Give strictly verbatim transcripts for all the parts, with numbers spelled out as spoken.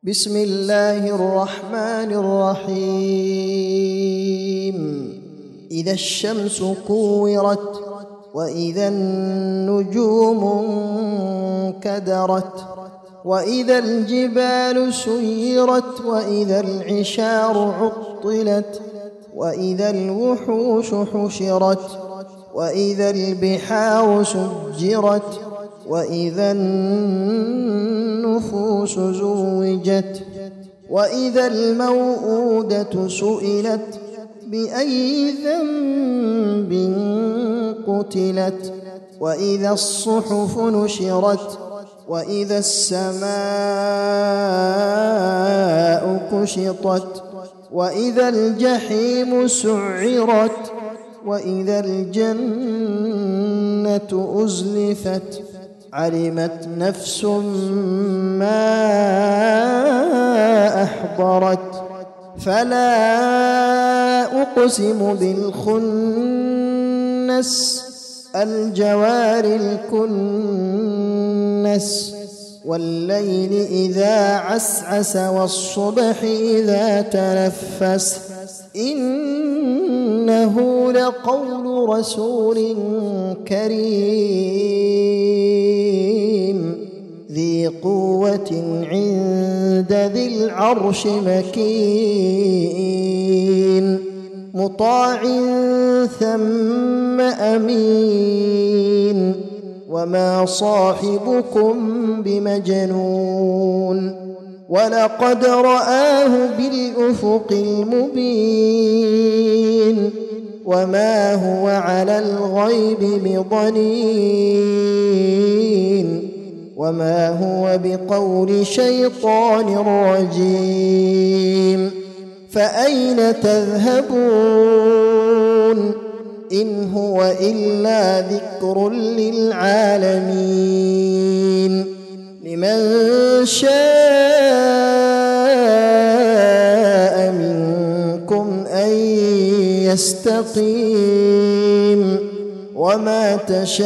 بسم الله الرحمن الرحيم إذا الشمس كورت وإذا النجوم انكدرت وإذا الجبال سيرت وإذا العشار عطلت وإذا الوحوش حشرت وإذا البحار سجرت وإذا النفوس زوجت وإذا الموءودة سئلت بأي ذنب قتلت وإذا الصحف نشرت وإذا السماء كشطت وإذا الجحيم سعرت وإذا الجنة أزلفت علمت نفس ما أحضرت فلا أقسم بالخنس الجوار الكنس والليل إذا عسعس والصبح إذا تنفس إنه لقول رسول كريم ذي قوة عند ذي العرش مكين مطاع ثم أمين وما صاحبكم بمجنون ولقد رآه بالأفق المبين وما هو على الغيب بضنين وما هو بقول شيطان رجيم فأين تذهبون إن هو إلا ذكر للعالمين لمن شاء منكم أن يستقيم وما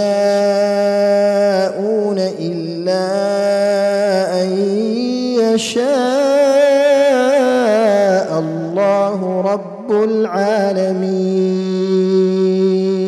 تشاءون إلا أن يشاء الله رب العالمين.